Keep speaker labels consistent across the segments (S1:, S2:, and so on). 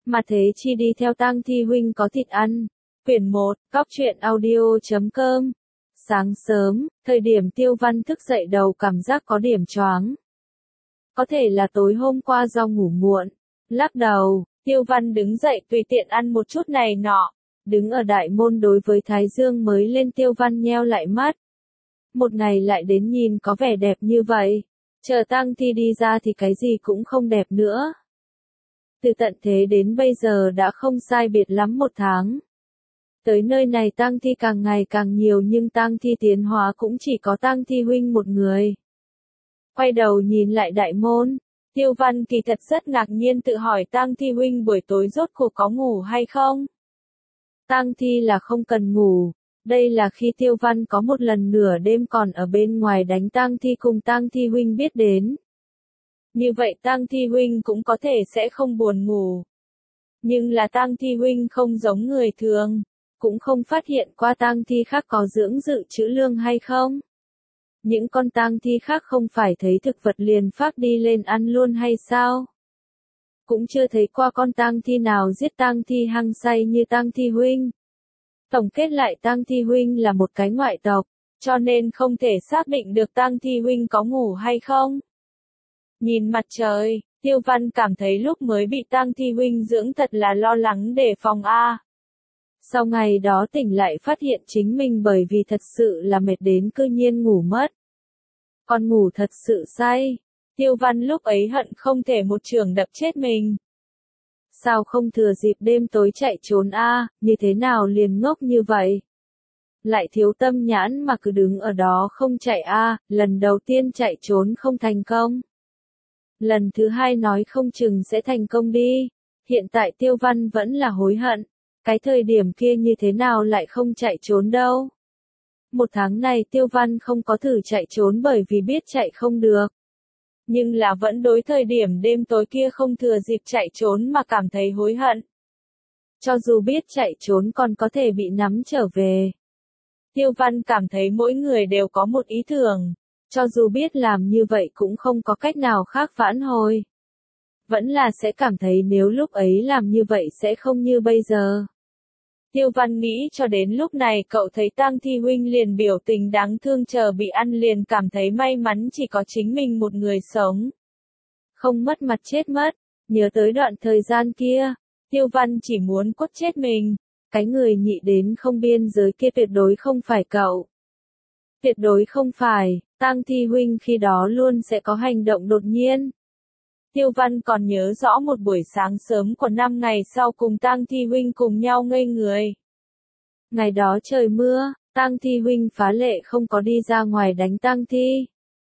S1: Mà thế chi đi theo tang thi huynh có thịt ăn. Quyển 1, Cóc truyện audio.com. Sáng sớm, thời điểm Tiêu Văn thức dậy đầu cảm giác có điểm choáng. Có thể là tối hôm qua do ngủ muộn. Lắc đầu, Tiêu Văn đứng dậy tùy tiện ăn một chút này nọ. Đứng ở đại môn đối với Thái Dương mới lên Tiêu Văn nheo lại mắt. Một ngày lại đến nhìn có vẻ đẹp như vậy. Chờ tang thi đi ra thì cái gì cũng không đẹp nữa. Từ tận thế đến bây giờ đã không sai biệt lắm 1 tháng. Tới nơi này tang thi càng ngày càng nhiều nhưng tang thi tiến hóa cũng chỉ có tang thi huynh một người. Quay đầu nhìn lại đại môn, Tiêu Văn kỳ thật rất ngạc nhiên tự hỏi tang thi huynh buổi tối rốt cuộc có ngủ hay không? Tang thi là không cần ngủ. Đây là khi Tiêu Văn có một lần nửa đêm còn ở bên ngoài đánh tang thi cùng tang thi huynh biết đến. Như vậy tang thi huynh cũng có thể sẽ không buồn ngủ. Nhưng là tang thi huynh không giống người thường, cũng không phát hiện qua tang thi khác có dưỡng dự trữ lương hay không. Những con tang thi khác không phải thấy thực vật liền phát đi lên ăn luôn hay sao? Cũng chưa thấy qua con tang thi nào giết tang thi hăng say như tang thi huynh. Tổng kết lại tang thi huynh là một cái ngoại tộc, cho nên không thể xác định được tang thi huynh có ngủ hay không. Nhìn mặt trời, Tiêu Văn cảm thấy lúc mới bị tang thi huynh dưỡng thật là lo lắng đề phòng a. Sau ngày đó tỉnh lại phát hiện chính mình bởi vì thật sự là mệt đến cư nhiên ngủ mất. Còn ngủ thật sự say, Tiêu Văn lúc ấy hận không thể một chưởng đập chết mình. Sao không thừa dịp đêm tối chạy trốn a, như thế nào liền ngốc như vậy? Lại thiếu tâm nhãn mà cứ đứng ở đó không chạy a, lần đầu tiên chạy trốn không thành công. Lần thứ hai nói không chừng sẽ thành công đi. Hiện tại Tiêu Văn vẫn là hối hận. Cái thời điểm kia như thế nào lại không chạy trốn đâu. 1 tháng này Tiêu Văn không có thử chạy trốn bởi vì biết chạy không được. Nhưng là vẫn đối thời điểm đêm tối kia không thừa dịp chạy trốn mà cảm thấy hối hận. Cho dù biết chạy trốn còn có thể bị nắm trở về. Tiêu Văn cảm thấy mỗi người đều có một ý tưởng. Cho dù biết làm như vậy cũng không có cách nào khác vãn hồi. Vẫn là sẽ cảm thấy nếu lúc ấy làm như vậy sẽ không như bây giờ. Tiêu Văn nghĩ cho đến lúc này cậu thấy tang thi huynh liền biểu tình đáng thương chờ bị ăn liền cảm thấy may mắn chỉ có chính mình một người sống. Không mất mặt chết mất, nhớ tới đoạn thời gian kia, Tiêu Văn chỉ muốn quất chết mình. Cái người nhị đến không biên giới kia tuyệt đối không phải cậu. Tuyệt đối không phải, tang thi huynh khi đó luôn sẽ có hành động đột nhiên. Tiêu Văn còn nhớ rõ một buổi sáng sớm của 5 ngày sau cùng tang thi huynh cùng nhau ngây người. Ngày đó trời mưa, tang thi huynh phá lệ không có đi ra ngoài đánh tang thi.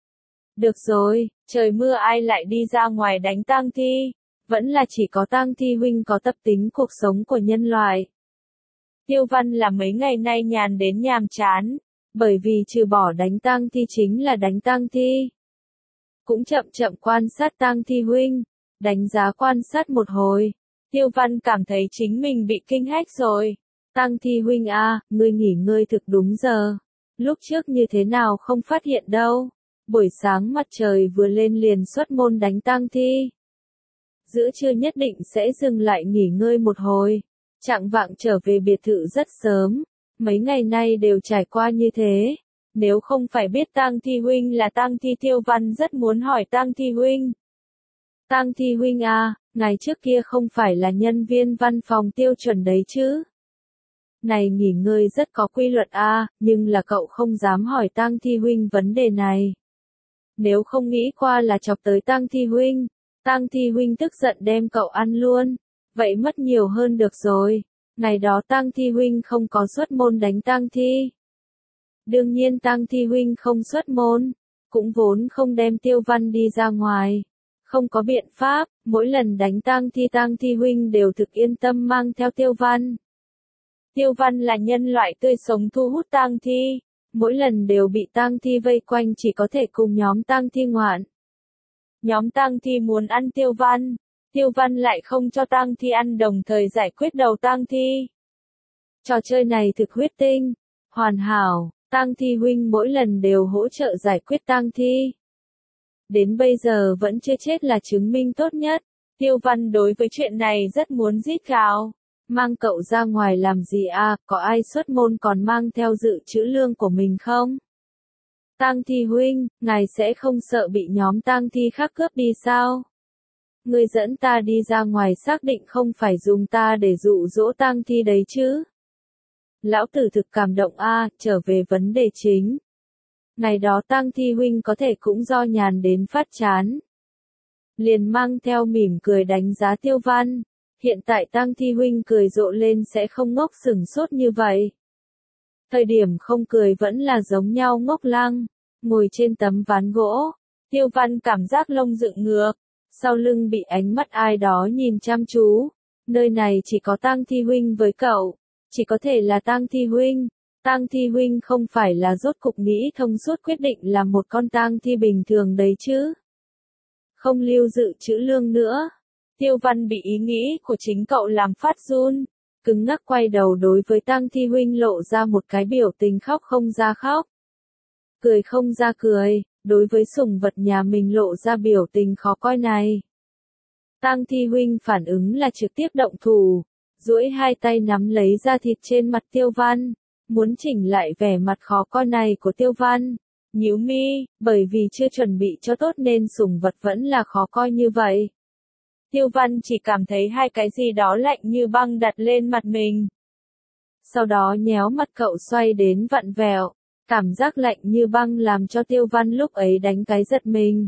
S1: Được rồi, trời mưa ai lại đi ra ngoài đánh tang thi, vẫn là chỉ có tang thi huynh có tập tính cuộc sống của nhân loại. Tiêu Văn là mấy ngày nay nhàn đến nhàm chán, bởi vì trừ bỏ đánh tang thi chính là đánh tang thi. Cũng chậm chậm quan sát tang thi huynh, đánh giá quan sát một hồi, Tiêu Văn cảm thấy chính mình bị kinh hách rồi. Tang thi huynh a, ngươi nghỉ ngơi thực đúng giờ. Lúc trước như thế nào không phát hiện đâu. Buổi sáng mặt trời vừa lên liền xuất môn đánh tang thi. Giữa trưa nhất định sẽ dừng lại nghỉ ngơi một hồi. Chạng vạng trở về biệt thự rất sớm. Mấy ngày nay đều trải qua như thế. Nếu không phải biết tang thi huynh là tang thi Tiêu Văn rất muốn hỏi tang thi huynh. Tang thi huynh a, ngày trước kia không phải là nhân viên văn phòng tiêu chuẩn đấy chứ. Này nghỉ ngơi rất có quy luật a, nhưng là cậu không dám hỏi tang thi huynh vấn đề này. Nếu không nghĩ qua là chọc tới tang thi huynh tức giận đem cậu ăn luôn. Vậy mất nhiều hơn được rồi. Ngày đó tang thi huynh không có xuất môn đánh tang thi. Đương nhiên tang thi huynh không xuất môn, cũng vốn không đem Tiêu Văn đi ra ngoài. Không có biện pháp, mỗi lần đánh tang thi huynh đều thực yên tâm mang theo Tiêu Văn. Tiêu Văn là nhân loại tươi sống thu hút tang thi, mỗi lần đều bị tang thi vây quanh chỉ có thể cùng nhóm tang thi ngoạn. Nhóm tang thi muốn ăn Tiêu Văn lại không cho tang thi ăn đồng thời giải quyết đầu tang thi. Trò chơi này thực huyết tinh, hoàn hảo, tang thi huynh mỗi lần đều hỗ trợ giải quyết tang thi. Đến bây giờ vẫn chưa chết là chứng minh tốt nhất. Tiêu Văn đối với chuyện này rất muốn rít gào. Mang cậu ra ngoài làm gì à, có ai xuất môn còn mang theo dự trữ lương của mình không? Tang Thi huynh, ngài sẽ không sợ bị nhóm tang thi khác cướp đi sao? Ngươi dẫn ta đi ra ngoài xác định không phải dùng ta để dụ dỗ tang thi đấy chứ? Lão tử thực cảm động a, trở về vấn đề chính. Ngày đó tang thi huynh có thể cũng do nhàn đến phát chán. Liền mang theo mỉm cười đánh giá Tiêu Văn. Hiện tại tang thi huynh cười rộ lên sẽ không ngốc sừng sốt như vậy. Thời điểm không cười vẫn là giống nhau ngốc lăng, ngồi trên tấm ván gỗ. Tiêu Văn cảm giác lông dựng ngược, sau lưng bị ánh mắt ai đó nhìn chăm chú. Nơi này chỉ có tang thi huynh với cậu, chỉ có thể là tang thi huynh. Tang thi huynh không phải là rốt cục nghĩ thông suốt quyết định là một con tang thi bình thường đấy chứ. Không lưu dự trữ lương nữa. Tiêu Văn bị ý nghĩ của chính cậu làm phát run, cứng ngắc quay đầu đối với tang thi huynh lộ ra một cái biểu tình khóc không ra khóc, cười không ra cười, đối với sủng vật nhà mình lộ ra biểu tình khó coi này. Tang thi huynh phản ứng là trực tiếp động thủ, duỗi hai tay nắm lấy da thịt trên mặt Tiêu Văn, muốn chỉnh lại vẻ mặt khó coi này của Tiêu Văn. Nhíu mi, bởi vì chưa chuẩn bị cho tốt nên sủng vật vẫn là khó coi như vậy. Tiêu Văn chỉ cảm thấy hai cái gì đó lạnh như băng đặt lên mặt mình. Sau đó nhéo mặt cậu xoay đến vặn vẹo, cảm giác lạnh như băng làm cho Tiêu Văn lúc ấy đánh cái giật mình.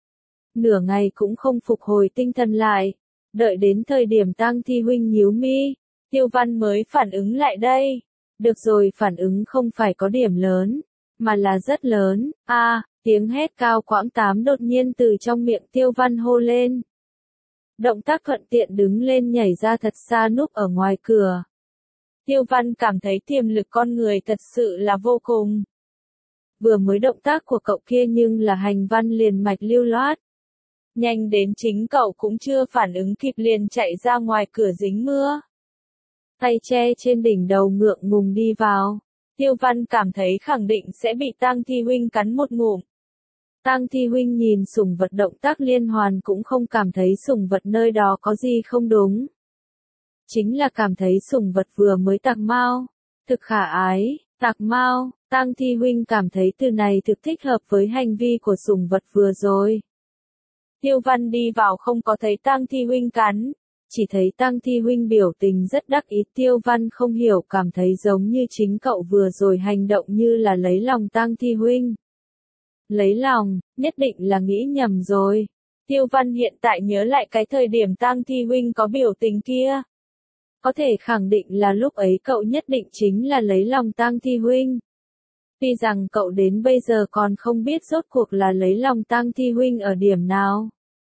S1: Nửa ngày cũng không phục hồi tinh thần lại, đợi đến thời điểm tang thi huynh nhíu mi, Tiêu Văn mới phản ứng lại đây. Được rồi, phản ứng không phải có điểm lớn, mà là rất lớn. Tiếng hét cao quãng tám đột nhiên từ trong miệng Tiêu Văn hô lên. Động tác thuận tiện đứng lên nhảy ra thật xa núp ở ngoài cửa. Tiêu Văn cảm thấy tiềm lực con người thật sự là vô cùng. Vừa mới động tác của cậu kia nhưng là hành văn liền mạch lưu loát. Nhanh đến chính cậu cũng chưa phản ứng kịp liền chạy ra ngoài cửa dính mưa. Tay che trên đỉnh đầu ngượng ngùng đi vào. Tiêu Văn cảm thấy khẳng định sẽ bị tang thi huynh cắn một ngụm. Tang thi huynh nhìn sủng vật động tác liên hoàn cũng không cảm thấy sủng vật nơi đó có gì không đúng. Chính là cảm thấy sủng vật vừa mới tạc mao. Thực khả ái, tạc mao, tang thi huynh cảm thấy từ này thực thích hợp với hành vi của sủng vật vừa rồi. Tiêu Văn đi vào không có thấy tang thi huynh cắn, chỉ thấy tang thi huynh biểu tình rất đắc ý. Tiêu Văn không hiểu cảm thấy giống như chính cậu vừa rồi hành động như là lấy lòng tang thi huynh. Lấy lòng, nhất định là nghĩ nhầm rồi. Tiêu Văn hiện tại nhớ lại cái thời điểm tang thi huynh có biểu tình kia. Có thể khẳng định là lúc ấy cậu nhất định chính là lấy lòng tang thi huynh. Tuy rằng cậu đến bây giờ còn không biết rốt cuộc là lấy lòng tang thi huynh ở điểm nào.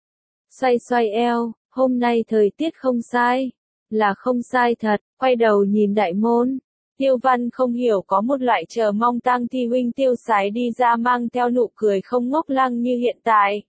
S1: Xoay xoay eo, hôm nay thời tiết không sai. Là không sai thật, quay đầu nhìn đại môn. Tiêu Văn không hiểu có một loại chờ mong tang thi huynh tiêu sái đi ra mang theo nụ cười không ngốc lăng như hiện tại.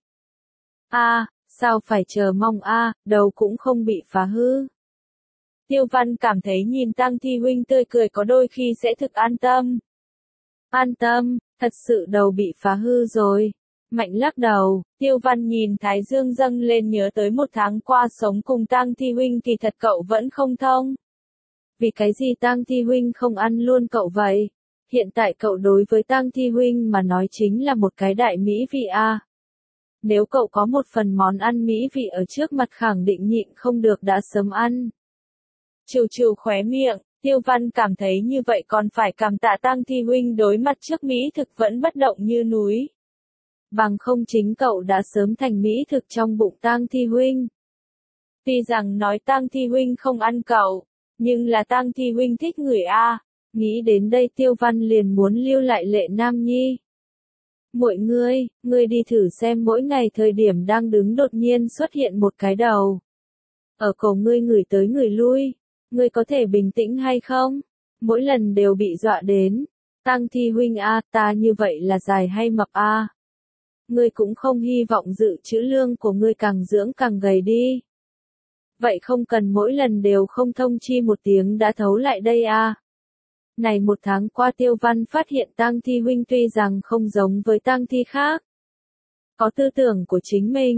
S1: Sao phải chờ mong đầu cũng không bị phá hư. Tiêu Văn cảm thấy nhìn tang thi huynh tươi cười có đôi khi sẽ thực an tâm. An tâm, thật sự đầu bị phá hư rồi. Mạnh lắc đầu, Tiêu Văn nhìn thái dương dâng lên nhớ tới một tháng qua sống cùng tang thi huynh kỳ thật cậu vẫn không thông. Vì cái gì tang thi huynh không ăn luôn cậu vậy? Hiện tại cậu đối với tang thi huynh mà nói chính là một cái đại mỹ vị Nếu cậu có một phần món ăn mỹ vị ở trước mặt khẳng định nhịn không được đã sớm ăn. Trừ trừ khóe miệng, Tiêu Văn cảm thấy như vậy còn phải cảm tạ tang thi huynh đối mặt trước mỹ thực vẫn bất động như núi. Bằng không chính cậu đã sớm thành mỹ thực trong bụng tang thi huynh. Tuy rằng nói tang thi huynh không ăn cậu, nhưng là tang thi huynh thích người Nghĩ đến đây Tiêu Văn liền muốn lưu lại Lệ Nam Nhi. Mọi ngươi đi thử xem mỗi ngày thời điểm đang đứng đột nhiên xuất hiện một cái đầu. Ở cổ ngươi ngửi tới ngửi lui, ngươi có thể bình tĩnh hay không? Mỗi lần đều bị dọa đến. Tang thi huynh ta như vậy là dài hay mập Ngươi cũng không hy vọng dự trữ lương của ngươi càng dưỡng càng gầy đi. Vậy không cần mỗi lần đều không thông chi một tiếng đã thấu lại đây Này một tháng qua Tiêu Văn phát hiện tang thi huynh tuy rằng không giống với tang thi khác. Có tư tưởng của chính mình,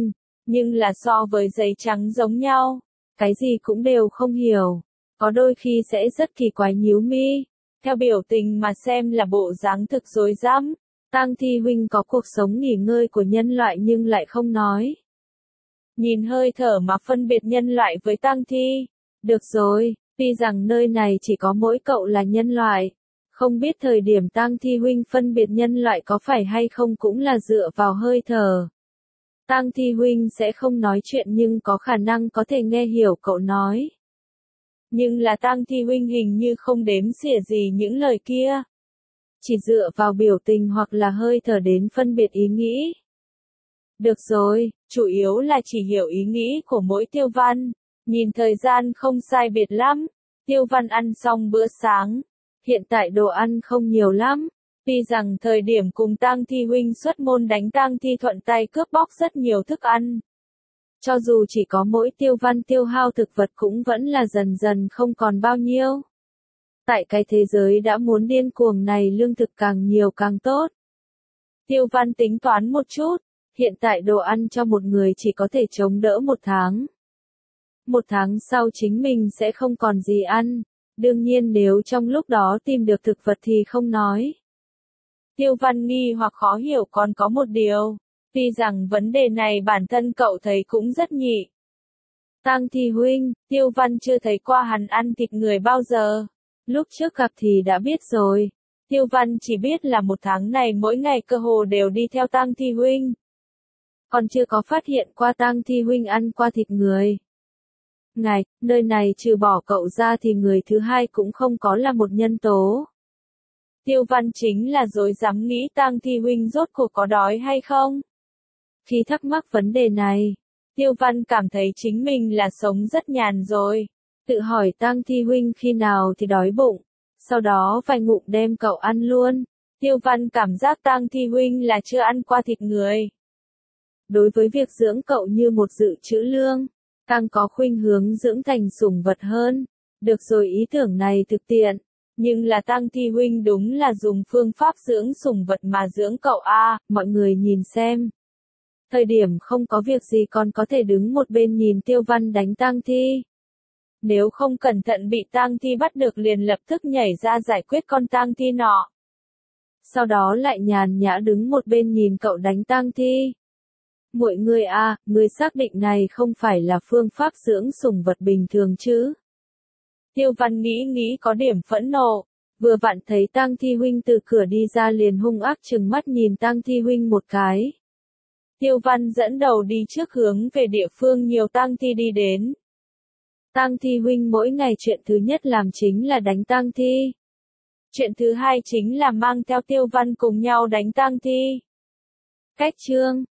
S1: nhưng là so với giấy trắng giống nhau, cái gì cũng đều không hiểu, có đôi khi sẽ rất kỳ quái nhíu mi, theo biểu tình mà xem là bộ dáng thực rối rắm. Tang Thi huynh có cuộc sống nghỉ ngơi của nhân loại nhưng lại không nói. Nhìn hơi thở mà phân biệt nhân loại với tang thi. Được rồi, tuy rằng nơi này chỉ có mỗi cậu là nhân loại. Không biết thời điểm Tang Thi huynh phân biệt nhân loại có phải hay không cũng là dựa vào hơi thở. Tang Thi huynh sẽ không nói chuyện nhưng có khả năng có thể nghe hiểu cậu nói. Nhưng là Tang Thi huynh hình như không đếm xỉa gì những lời kia. Chỉ dựa vào biểu tình hoặc là hơi thở đến phân biệt ý nghĩ. Được rồi, chủ yếu là chỉ hiểu ý nghĩ của mỗi Tiêu Văn. Nhìn thời gian không sai biệt lắm, Tiêu Văn ăn xong bữa sáng. Hiện tại đồ ăn không nhiều lắm. Tuy rằng thời điểm cùng Tang Thi huynh xuất môn đánh Tang Thi thuận tay cướp bóc rất nhiều thức ăn. Cho dù chỉ có mỗi Tiêu Văn tiêu hao thực vật cũng vẫn là dần dần không còn bao nhiêu. Tại cái thế giới đã muốn điên cuồng này lương thực càng nhiều càng tốt. Tiêu Văn tính toán một chút, hiện tại đồ ăn cho một người chỉ có thể chống đỡ 1 tháng. 1 tháng sau chính mình sẽ không còn gì ăn, đương nhiên nếu trong lúc đó tìm được thực vật thì không nói. Tiêu Văn nghi hoặc khó hiểu còn có một điều, tuy rằng vấn đề này bản thân cậu thấy cũng rất nhị. Tang Thi huynh, Tiêu Văn chưa thấy qua hắn ăn thịt người bao giờ. Lúc trước gặp thì đã biết rồi. Tiêu Văn chỉ biết là 1 tháng này mỗi ngày cơ hồ đều đi theo Tang Thi huynh. Còn chưa có phát hiện qua Tang Thi huynh ăn qua thịt người. Ngài, nơi này trừ bỏ cậu ra thì người thứ hai cũng không có là một nhân tố. Tiêu Văn chính là dối dám nghĩ Tang Thi huynh rốt cuộc có đói hay không. Khi thắc mắc vấn đề này, Tiêu Văn cảm thấy chính mình là sống rất nhàn rồi. Tự hỏi Tang Thi huynh khi nào thì đói bụng, sau đó vài ngụm đem cậu ăn luôn. Tiêu Văn cảm giác Tang Thi huynh là chưa ăn qua thịt người. Đối với việc dưỡng cậu như một dự trữ lương, càng có khuynh hướng dưỡng thành sủng vật hơn. Được rồi, ý tưởng này thực tiện, nhưng là Tang Thi huynh đúng là dùng phương pháp dưỡng sủng vật mà dưỡng cậu a, mọi người nhìn xem. Thời điểm không có việc gì còn có thể đứng một bên nhìn Tiêu Văn đánh Tang Thi. Nếu không cẩn thận bị Tang Thi bắt được liền lập tức nhảy ra giải quyết con Tang Thi nọ. Sau đó lại nhàn nhã đứng một bên nhìn cậu đánh Tang Thi. Mọi người à, người xác định này không phải là phương pháp dưỡng sủng vật bình thường chứ? Tiêu Văn nghĩ có điểm phẫn nộ, vừa vặn thấy Tang Thi huynh từ cửa đi ra liền hung ác trừng mắt nhìn Tang Thi huynh một cái. Tiêu Văn dẫn đầu đi trước hướng về địa phương nhiều Tang Thi đi đến. Tang Thi huynh mỗi ngày chuyện thứ nhất làm chính là đánh Tang Thi. Chuyện thứ hai chính là mang theo Tiêu Văn cùng nhau đánh Tang Thi. Cách chương